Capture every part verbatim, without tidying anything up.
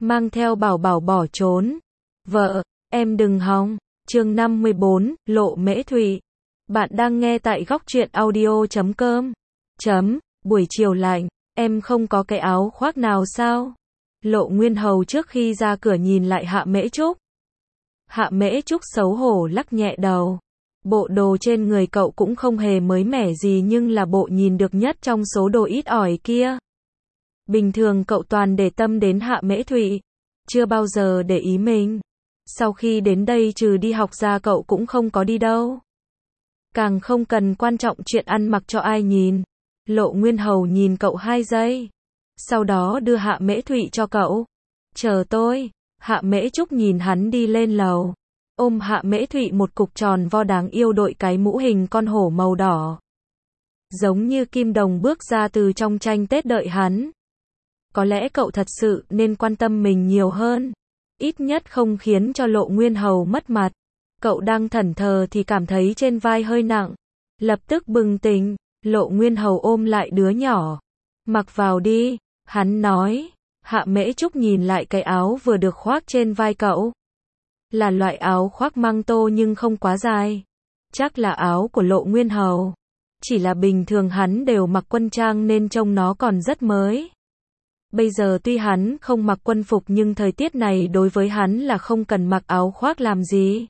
mang theo bảo bảo bỏ trốn. Vợ, em đừng hòng. Chương năm mươi bốn, Lộ Mễ Thụy. Bạn đang nghe tại góc truyện audio chấm com. Chấm, buổi chiều lạnh, em không có cái áo khoác nào sao? Lộ Nguyên Hầu trước khi ra cửa nhìn lại Hạ Mễ Trúc. Hạ Mễ Trúc xấu hổ lắc nhẹ đầu. Bộ đồ trên người cậu cũng không hề mới mẻ gì nhưng là bộ nhìn được nhất trong số đồ ít ỏi kia. Bình thường cậu toàn để tâm đến Hạ Mễ Thụy, chưa bao giờ để ý mình. Sau khi đến đây trừ đi học ra cậu cũng không có đi đâu. Càng không cần quan trọng chuyện ăn mặc cho ai nhìn. Lộ Nguyên Hầu nhìn cậu hai giây. Sau đó đưa Hạ Mễ Thụy cho cậu. Chờ tôi. Hạ Mễ Trúc nhìn hắn đi lên lầu. Ôm Hạ Mễ Thụy một cục tròn vo đáng yêu đội cái mũ hình con hổ màu đỏ. Giống như kim đồng bước ra từ trong tranh Tết đợi hắn. Có lẽ cậu thật sự nên quan tâm mình nhiều hơn. Ít nhất không khiến cho Lộ Nguyên Hầu mất mặt. Cậu đang thẫn thờ thì cảm thấy trên vai hơi nặng. Lập tức bừng tỉnh, Lộ Nguyên Hầu ôm lại đứa nhỏ. Mặc vào đi, hắn nói. Hạ Mễ Trúc nhìn lại cái áo vừa được khoác trên vai cậu. Là loại áo khoác măng tô nhưng không quá dài. Chắc là áo của Lộ Nguyên Hầu. Chỉ là bình thường hắn đều mặc quân trang nên trông nó còn rất mới. Bây giờ tuy hắn không mặc quân phục nhưng thời tiết này đối với hắn là không cần mặc áo khoác làm gì.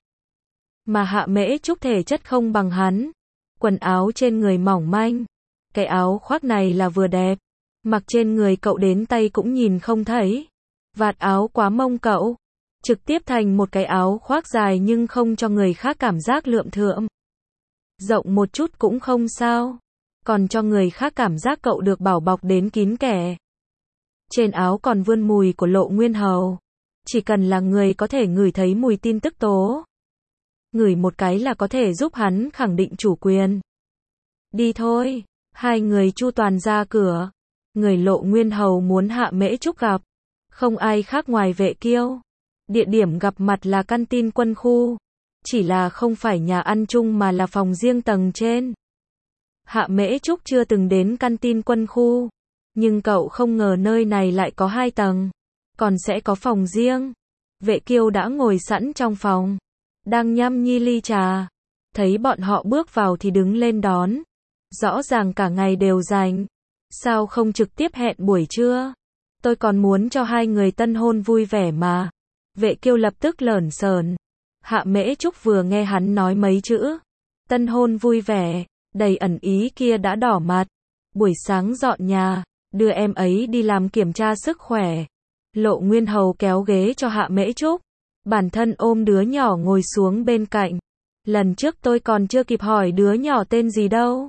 Mà Hạ Mễ Trúc thể chất không bằng hắn. Quần áo trên người mỏng manh. Cái áo khoác này là vừa đẹp. Mặc trên người cậu đến tay cũng nhìn không thấy. Vạt áo quá mông cậu. Trực tiếp thành một cái áo khoác dài nhưng không cho người khác cảm giác lượm thượm. Rộng một chút cũng không sao. Còn cho người khác cảm giác cậu được bảo bọc đến kín kẽ. Trên áo còn vươn mùi của Lộ Nguyên Hầu. Chỉ cần là người có thể ngửi thấy mùi tin tức tố. Ngửi một cái là có thể giúp hắn khẳng định chủ quyền. Đi thôi. Hai người chu toàn ra cửa. Người Lộ Nguyên Hầu muốn Hạ Mễ Trúc gặp. Không ai khác ngoài Vệ Kiêu. Địa điểm gặp mặt là căn tin quân khu. Chỉ là không phải nhà ăn chung mà là phòng riêng tầng trên. Hạ Mễ Trúc chưa từng đến căn tin quân khu. Nhưng cậu không ngờ nơi này lại có hai tầng. Còn sẽ có phòng riêng. Vệ Kiêu đã ngồi sẵn trong phòng. Đang nhâm nhi ly trà. Thấy bọn họ bước vào thì đứng lên đón. Rõ ràng cả ngày đều rảnh. Sao không trực tiếp hẹn buổi trưa? Tôi còn muốn cho hai người tân hôn vui vẻ mà. Vệ Kiêu lập tức lởn sởn. Hạ Mễ Trúc vừa nghe hắn nói mấy chữ tân hôn vui vẻ, đầy ẩn ý kia đã đỏ mặt. Buổi sáng dọn nhà, đưa em ấy đi làm kiểm tra sức khỏe. Lộ Nguyên Hầu kéo ghế cho Hạ Mễ Trúc. Bản thân ôm đứa nhỏ ngồi xuống bên cạnh. Lần trước tôi còn chưa kịp hỏi đứa nhỏ tên gì đâu.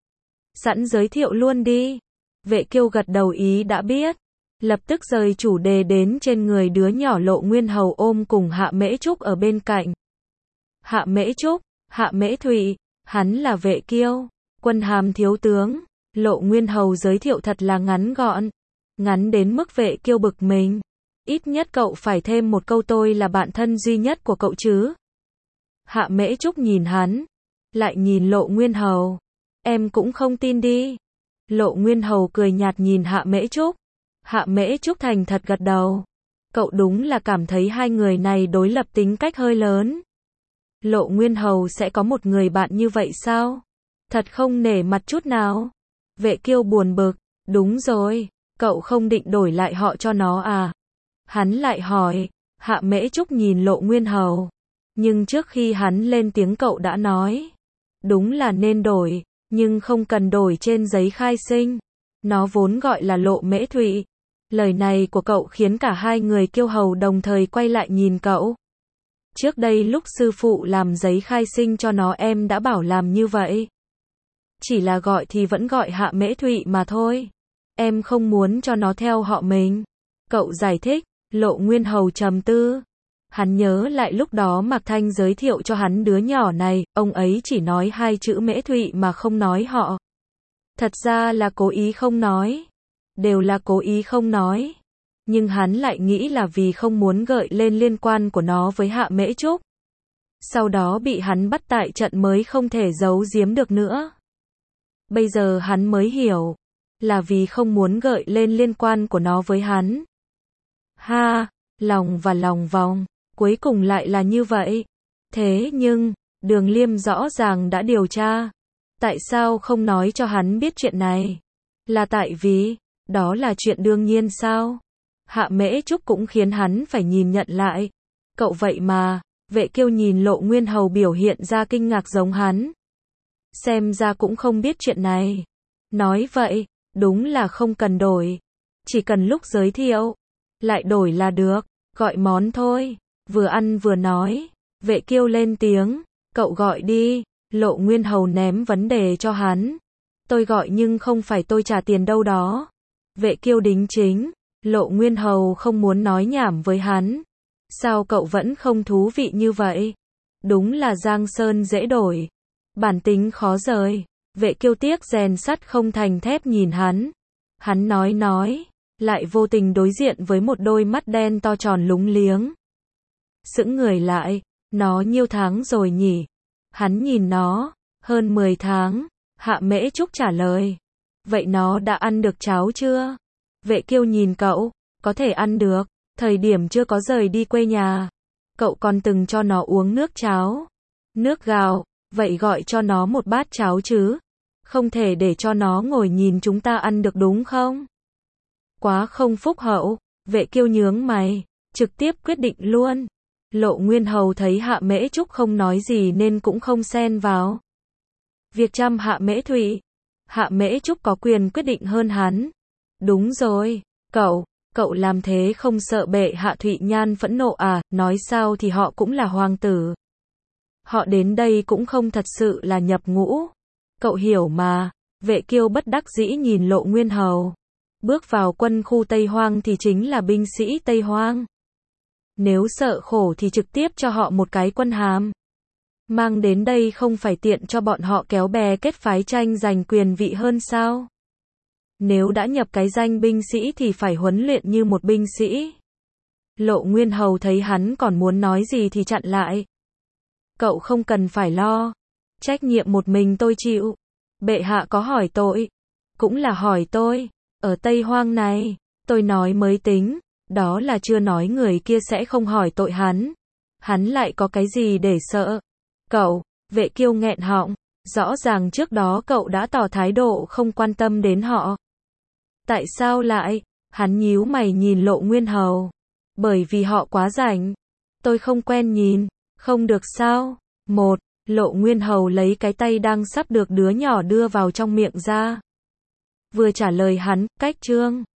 Sẵn giới thiệu luôn đi. Vệ Kiêu gật đầu ý đã biết. Lập tức rời chủ đề đến trên người đứa nhỏ Lộ Nguyên Hầu ôm cùng Hạ Mễ Trúc ở bên cạnh. Hạ Mễ Trúc, Hạ Mễ Thụy, hắn là Vệ Kiêu, quân hàm thiếu tướng. Lộ Nguyên Hầu giới thiệu thật là ngắn gọn. Ngắn đến mức Vệ Kiêu bực mình. Ít nhất cậu phải thêm một câu tôi là bạn thân duy nhất của cậu chứ. Hạ Mễ Trúc nhìn hắn. Lại nhìn Lộ Nguyên Hầu. Em cũng không tin đi. Lộ Nguyên Hầu cười nhạt nhìn Hạ Mễ Trúc. Hạ Mễ Trúc thành thật gật đầu. Cậu đúng là cảm thấy hai người này đối lập tính cách hơi lớn. Lộ Nguyên Hầu sẽ có một người bạn như vậy sao? Thật không nể mặt chút nào. Vệ Kiêu buồn bực. Đúng rồi, cậu không định đổi lại họ cho nó à? Hắn lại hỏi. Hạ Mễ Trúc nhìn Lộ Nguyên Hầu. Nhưng trước khi hắn lên tiếng cậu đã nói. Đúng là nên đổi, nhưng không cần đổi trên giấy khai sinh. Nó vốn gọi là Lộ Mễ Thụy. Lời này của cậu khiến cả hai người Kiêu Hầu đồng thời quay lại nhìn cậu. Trước đây lúc sư phụ làm giấy khai sinh cho nó em đã bảo làm như vậy. Chỉ là gọi thì vẫn gọi Hạ Mễ Thụy mà thôi. Em không muốn cho nó theo họ mình. Cậu giải thích. Lộ Nguyên Hầu trầm tư. Hắn nhớ lại lúc đó Mạc Thanh giới thiệu cho hắn đứa nhỏ này, ông ấy chỉ nói hai chữ Mễ Thụy mà không nói họ. Thật ra là cố ý không nói. Đều là cố ý không nói. Nhưng hắn lại nghĩ là vì không muốn gợi lên liên quan của nó với Hạ Mễ Trúc. Sau đó bị hắn bắt tại trận mới không thể giấu giếm được nữa. Bây giờ hắn mới hiểu. Là vì không muốn gợi lên liên quan của nó với hắn. Ha, lòng và lòng vòng, cuối cùng lại là như vậy. Thế nhưng, Đường Liêm rõ ràng đã điều tra. Tại sao không nói cho hắn biết chuyện này? Là tại vì, đó là chuyện đương nhiên sao? Hạ Mễ Trúc cũng khiến hắn phải nhìn nhận lại. Cậu vậy mà, Vệ Kiêu nhìn Lộ Nguyên Hầu biểu hiện ra kinh ngạc giống hắn. Xem ra cũng không biết chuyện này. Nói vậy, đúng là không cần đổi. Chỉ cần lúc giới thiệu, lại đổi là được, gọi món thôi. Vừa ăn vừa nói, Vệ Kiêu lên tiếng, cậu gọi đi. Lộ Nguyên Hầu ném vấn đề cho hắn. Tôi gọi nhưng không phải tôi trả tiền đâu đó. Vệ Kiêu đính chính. Lộ Nguyên Hầu không muốn nói nhảm với hắn. Sao cậu vẫn không thú vị như vậy? Đúng là Giang Sơn dễ đổi, bản tính khó rời. Vệ Kiêu tiếc rèn sắt không thành thép nhìn hắn. Hắn nói nói, lại vô tình đối diện với một đôi mắt đen to tròn lúng liếng. Sững người lại, nó nhiêu tháng rồi nhỉ? Hắn nhìn nó, hơn mười tháng. Hạ Mễ Trúc trả lời. Vậy nó đã ăn được cháo chưa? Vệ Kiêu nhìn cậu, có thể ăn được, thời điểm chưa có rời đi quê nhà. Cậu còn từng cho nó uống nước cháo, nước gạo, vậy gọi cho nó một bát cháo chứ. Không thể để cho nó ngồi nhìn chúng ta ăn được đúng không? Quá không phúc hậu. Vệ Kiêu nhướng mày, trực tiếp quyết định luôn. Lộ Nguyên Hầu thấy Hạ Mễ Trúc không nói gì nên cũng không xen vào việc chăm Hạ Mễ Thụy. Hạ Mễ Trúc có quyền quyết định hơn hắn. Đúng rồi, cậu, cậu làm thế không sợ bệ hạ Thụy Nhan phẫn nộ à? Nói sao thì họ cũng là hoàng tử. Họ đến đây cũng không thật sự là nhập ngũ. Cậu hiểu mà. Vệ Kiêu bất đắc dĩ nhìn Lộ Nguyên Hầu. Bước vào quân khu Tây Hoang thì chính là binh sĩ Tây Hoang. Nếu sợ khổ thì trực tiếp cho họ một cái quân hàm. Mang đến đây không phải tiện cho bọn họ kéo bè kết phái tranh giành quyền vị hơn sao? Nếu đã nhập cái danh binh sĩ thì phải huấn luyện như một binh sĩ. Lộ Nguyên Hầu thấy hắn còn muốn nói gì thì chặn lại. Cậu không cần phải lo. Trách nhiệm một mình tôi chịu. Bệ hạ có hỏi tội, cũng là hỏi tôi. Ở Tây Hoang này, tôi nói mới tính. Đó là chưa nói người kia sẽ không hỏi tội hắn. Hắn lại có cái gì để sợ? Cậu, Vệ Kiêu nghẹn họng. Rõ ràng trước đó cậu đã tỏ thái độ không quan tâm đến họ. Tại sao lại? Hắn nhíu mày nhìn Lộ Nguyên Hầu. Bởi vì họ quá rảnh. Tôi không quen nhìn. Không được sao? Một, Lộ Nguyên Hầu lấy cái tay đang sắp được đứa nhỏ đưa vào trong miệng ra. Vừa trả lời hắn, cách trương.